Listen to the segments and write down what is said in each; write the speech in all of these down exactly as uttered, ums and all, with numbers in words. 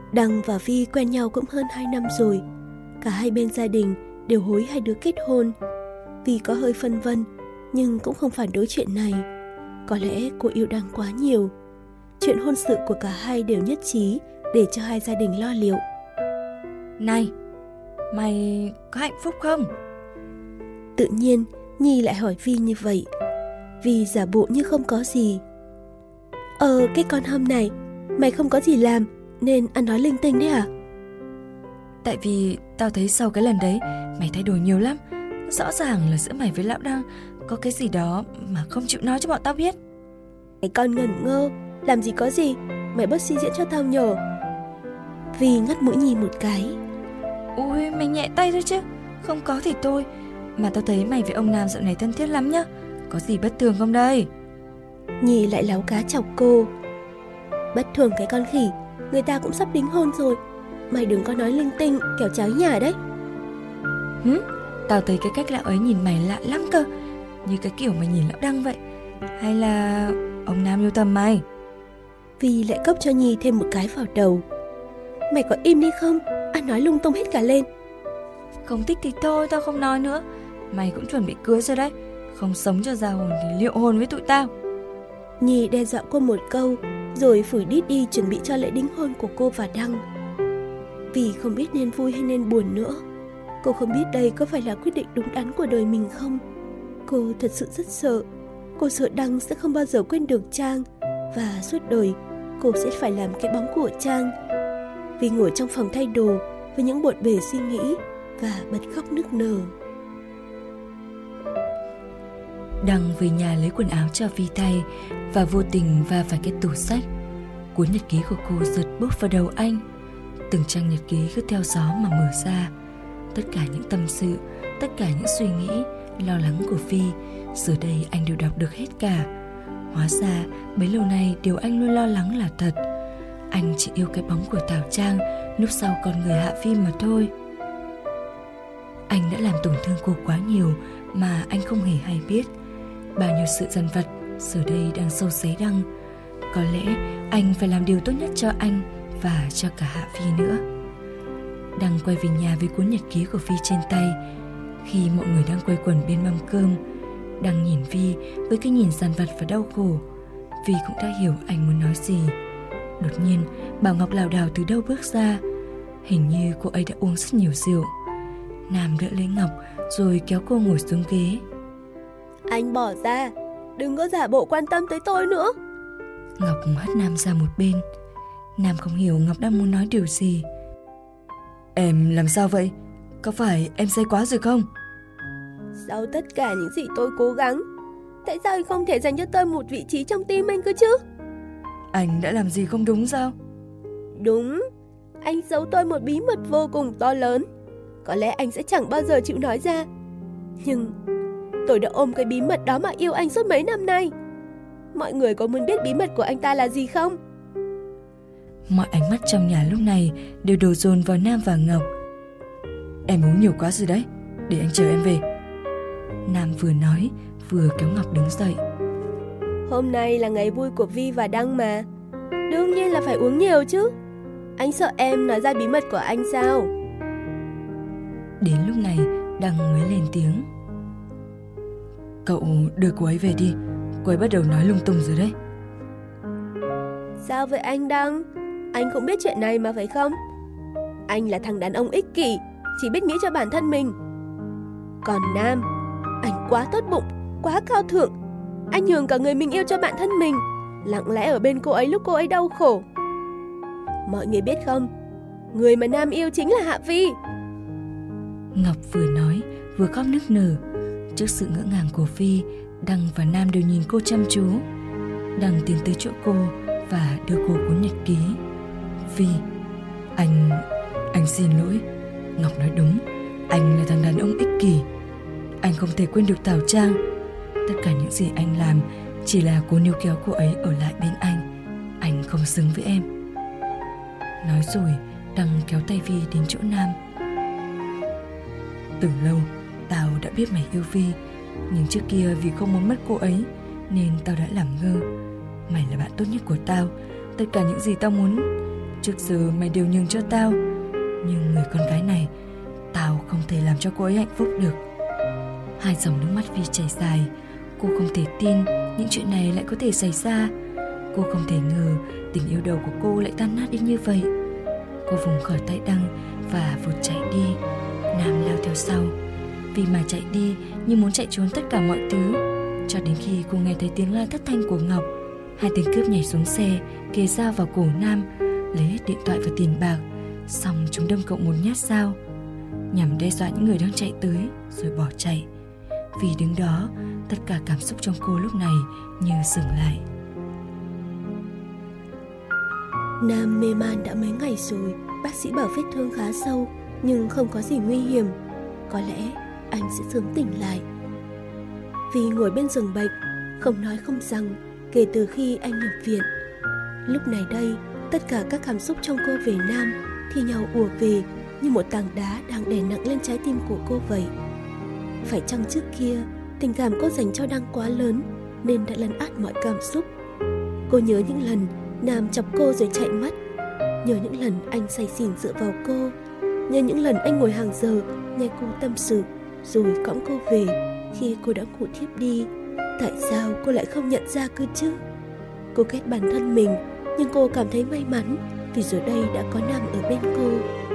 Đăng và Vi quen nhau cũng hơn hai năm rồi. Cả hai bên gia đình đều hối hai đứa kết hôn. Vi có hơi phân vân, nhưng cũng không phản đối chuyện này. Có lẽ cô yêu Đăng quá nhiều. Chuyện hôn sự của cả hai đều nhất trí để cho hai gia đình lo liệu. Này, mày có hạnh phúc không? Tự nhiên Nhi lại hỏi Vi như vậy. Vi giả bộ như không có gì. Ờ, cái con hâm này, mày không có gì làm nên ăn nói linh tinh đấy à? Tại vì tao thấy sau cái lần đấy mày thay đổi nhiều lắm. Rõ ràng là giữa mày với lão Đăng có cái gì đó mà không chịu nói cho bọn tao biết. Cái con ngẩn ngơ, làm gì có gì, mày bớt suy diễn cho tao nhờ. Vi ngắt mũi Nhi một cái. Ui, mày nhẹ tay thôi chứ. Không có thì thôi. Mà tao thấy mày với ông Nam dạo này thân thiết lắm nhá. Có gì bất thường không đây? Nhi lại láo cá chọc cô. Bất thường cái con khỉ, người ta cũng sắp đính hôn rồi. Mày đừng có nói linh tinh, kẻo cháy nhà đấy. Hứ, tao thấy cái cách lão ấy nhìn mày lạ lắm cơ. Như cái kiểu mày nhìn lão Đăng vậy. Hay là ông Nam yêu thầm mày? Vi lại cốc cho Nhi thêm một cái vào đầu. Mày có im đi không? Ăn nói lung tung hết cả lên. Không thích thì thôi, tao không nói nữa. Mày cũng chuẩn bị cưới rồi đấy. Không sống cho ra hồn thì liệu hồn với tụi tao. Nhi đe dọa cô một câu, rồi phủi đít đi chuẩn bị cho lễ đính hôn của cô và Đăng. Vì không biết nên vui hay nên buồn nữa. Cô không biết đây có phải là quyết định đúng đắn của đời mình không. Cô thật sự rất sợ. Cô sợ Đăng sẽ không bao giờ quên được Trang, và suốt đời cô sẽ phải làm cái bóng của Trang. Vì ngồi trong phòng thay đồ với những bộn bề suy nghĩ và bật khóc nức nở. Đăng về nhà lấy quần áo cho Vi thay và vô tình va phải cái tủ sách. Cuốn nhật ký của cô giật bút vào đầu anh. Từng trang nhật ký cứ theo gió mà mở ra. Tất cả những tâm sự, tất cả những suy nghĩ, lo lắng của Vi, giờ đây anh đều đọc được hết cả. Hóa ra bấy lâu nay điều anh luôn lo lắng là thật. Anh chỉ yêu cái bóng của Thảo Trang núp sau con người Hạ Phi mà thôi. Anh đã làm tổn thương cô quá nhiều mà anh không hề hay biết. Bao nhiêu sự dằn vặt giờ đây đang sâu xé Đăng. Có lẽ anh phải làm điều tốt nhất cho anh và cho cả Hạ Phi nữa. Đăng quay về nhà với cuốn nhật ký của Vi trên tay. Khi mọi người đang quây quần bên mâm cơm, Đăng nhìn Vi với cái nhìn dằn vặt và đau khổ. Vi cũng đã hiểu anh muốn nói gì. Đột nhiên Bảo Ngọc lảo đảo từ đâu bước ra. Hình như cô ấy đã uống rất nhiều rượu. Nam đỡ lấy Ngọc rồi kéo cô ngồi xuống ghế. Anh bỏ ra, đừng có giả bộ quan tâm tới tôi nữa. Ngọc hất Nam ra một bên. Nam không hiểu Ngọc đang muốn nói điều gì. Em làm sao vậy? Có phải em say quá rồi không? Sau tất cả những gì tôi cố gắng, tại sao anh không thể dành cho tôi một vị trí trong tim anh cơ chứ? Anh đã làm gì không đúng sao? Đúng, anh giấu tôi một bí mật vô cùng to lớn. Có lẽ anh sẽ chẳng bao giờ chịu nói ra. Nhưng tôi đã ôm cái bí mật đó mà yêu anh suốt mấy năm nay. Mọi người có muốn biết bí mật của anh ta là gì không? Mọi ánh mắt trong nhà lúc này đều đổ dồn vào Nam và Ngọc. Em uống nhiều quá rồi đấy, để anh chờ em về. Nam vừa nói vừa kéo Ngọc đứng dậy. Hôm nay là ngày vui của Vi và Đăng mà, đương nhiên là phải uống nhiều chứ. Anh sợ em nói ra bí mật của anh sao? Đến lúc này Đăng mới lên tiếng. Cậu đưa cô ấy về đi, cô ấy bắt đầu nói lung tung rồi đấy. Sao vậy anh Đăng? Anh cũng biết chuyện này mà phải không? Anh là thằng đàn ông ích kỷ, chỉ biết nghĩ cho bản thân mình. Còn Nam, anh quá tốt bụng, quá cao thượng. Anh nhường cả người mình yêu cho bản thân mình, lặng lẽ ở bên cô ấy lúc cô ấy đau khổ. Mọi người biết không, người mà Nam yêu chính là Hạ Vi. Ngọc vừa nói vừa khóc nức nở. Trước sự ngỡ ngàng của Vi, Đăng và Nam đều nhìn cô chăm chú. Đăng tiến tới chỗ cô và đưa cô cuốn nhật ký. Vi, anh... anh xin lỗi. Ngọc nói đúng, anh là thằng đàn ông ích kỷ. Anh không thể quên được Thảo Trang. Tất cả những gì anh làm chỉ là cố níu kéo cô ấy ở lại bên anh. Anh không xứng với em. Nói rồi Đăng kéo tay Vi đến chỗ Nam. Từ lâu tao đã biết mày yêu Vi, nhưng trước kia vì không muốn mất cô ấy nên tao đã làm ngơ. Mày là bạn tốt nhất của tao, tất cả những gì tao muốn trước giờ mày đều nhường cho tao, nhưng người con gái này, tao không thể làm cho cô ấy hạnh phúc được. Hai dòng nước mắt Vi chảy dài. Cô không thể tin những chuyện này lại có thể xảy ra. Cô không thể ngờ tình yêu đầu của cô lại tan nát đi như vậy. Cô vùng khỏi tay Đăng và vụt chạy đi. Nam lao theo sau. Vì mà chạy đi như muốn chạy trốn tất cả mọi thứ, cho đến khi cô nghe thấy tiếng la thất thanh của Ngọc. Hai tên cướp nhảy xuống xe, kề dao vào cổ Nam, lấy hết điện thoại và tiền bạc. Xong chúng đâm cậu một nhát dao, nhằm đe dọa những người đang chạy tới, rồi bỏ chạy. Vì đứng đó, tất cả cảm xúc trong cô lúc này như dừng lại. Nam mê man đã mấy ngày rồi. Bác sĩ bảo vết thương khá sâu, nhưng không có gì nguy hiểm. Có lẽ anh sẽ sớm tỉnh lại. Vì ngồi bên giường bệnh, không nói không rằng, kể từ khi anh nhập viện. Lúc này đây, tất cả các cảm xúc trong cô về Nam thì nhau ùa về như một tảng đá đang đè nặng lên trái tim của cô vậy. Phải chăng trước kia tình cảm cô dành cho Đăng quá lớn nên đã lấn át mọi cảm xúc. Cô nhớ những lần Nam chọc cô rồi chạy mất, nhớ những lần anh say xỉn dựa vào cô, nhớ những lần anh ngồi hàng giờ nghe cô tâm sự rồi cõng cô về khi cô đã ngủ thiếp đi. Tại sao cô lại không nhận ra cơ chứ? Cô ghét bản thân mình, nhưng cô cảm thấy may mắn vì giờ đây đã có Nam ở bên cô.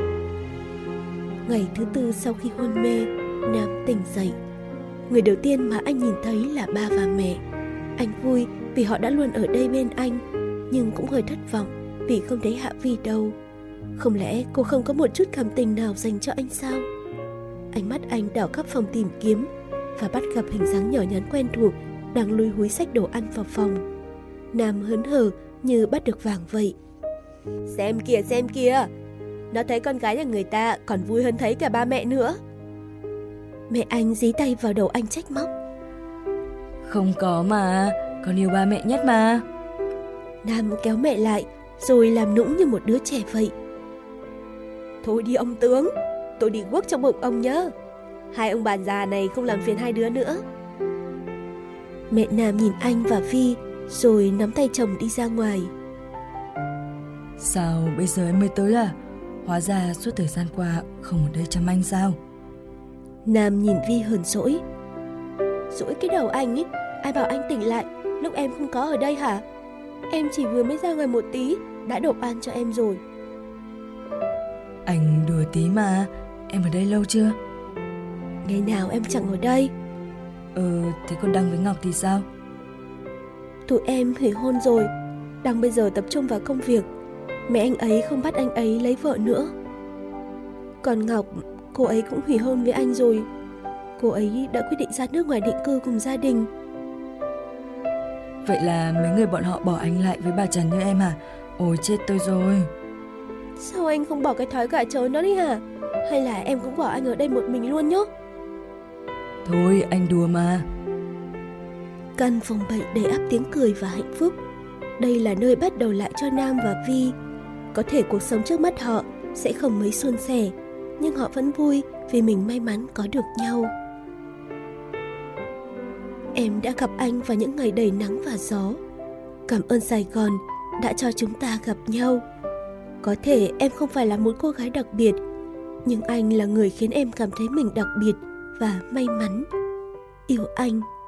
Ngày thứ tư sau khi hôn mê, Nam tỉnh dậy. Người đầu tiên mà anh nhìn thấy là ba và mẹ. Anh vui vì họ đã luôn ở đây bên anh, nhưng cũng hơi thất vọng vì không thấy Hạ Vi đâu. Không lẽ cô không có một chút cảm tình nào dành cho anh sao? Ánh mắt anh đảo khắp phòng tìm kiếm và bắt gặp hình dáng nhỏ nhắn quen thuộc đang lúi húi xách đồ ăn vào phòng. Nam hớn hở như bắt được vàng vậy. Xem kìa, xem kìa, nó thấy con gái nhà người ta còn vui hơn thấy cả ba mẹ nữa. Mẹ anh dí tay vào đầu anh trách móc. Không có mà, con yêu ba mẹ nhất mà. Nam kéo mẹ lại rồi làm nũng như một đứa trẻ vậy. Thôi đi ông tướng, tôi đi guốc trong bụng ông nhớ. Hai ông bà già này không làm phiền hai đứa nữa. Mẹ Nam nhìn anh và Vi rồi nắm tay chồng đi ra ngoài. Sao bây giờ em mới tới à? Hóa ra suốt thời gian qua không ở đây chăm anh sao? Nam nhìn Vi hờn dỗi. Dỗi cái đầu anh ấy, ai bảo anh tỉnh lại lúc em không có ở đây hả? Em chỉ vừa mới ra ngoài một tí đã đổ ăn cho em rồi. Anh đùa tí mà, em ở đây lâu chưa? Ngày nào em chẳng ở đây. Ừ, thế còn Đăng với Ngọc thì sao? Tụi em hủy hôn rồi. Đăng bây giờ tập trung vào công việc. Mẹ anh ấy không bắt anh ấy lấy vợ nữa. Còn Ngọc, cô ấy cũng hủy hôn với anh rồi. Cô ấy đã quyết định ra nước ngoài định cư cùng gia đình. Vậy là mấy người bọn họ bỏ anh lại với bà Trần như em à? Ôi chết tôi rồi. Sao anh không bỏ cái thói gà trống đó đi hả? Hay là em cũng bỏ anh ở đây một mình luôn nhá? Thôi anh đùa mà. Căn phòng bệnh đầy ắp tiếng cười và hạnh phúc. Đây là nơi bắt đầu lại cho Nam và Vi. Có thể cuộc sống trước mắt họ sẽ không mấy suôn sẻ, nhưng họ vẫn vui vì mình may mắn có được nhau. Em đã gặp anh vào những ngày đầy nắng và gió. Cảm ơn Sài Gòn đã cho chúng ta gặp nhau. Có thể em không phải là một cô gái đặc biệt, nhưng anh là người khiến em cảm thấy mình đặc biệt và may mắn. Yêu anh.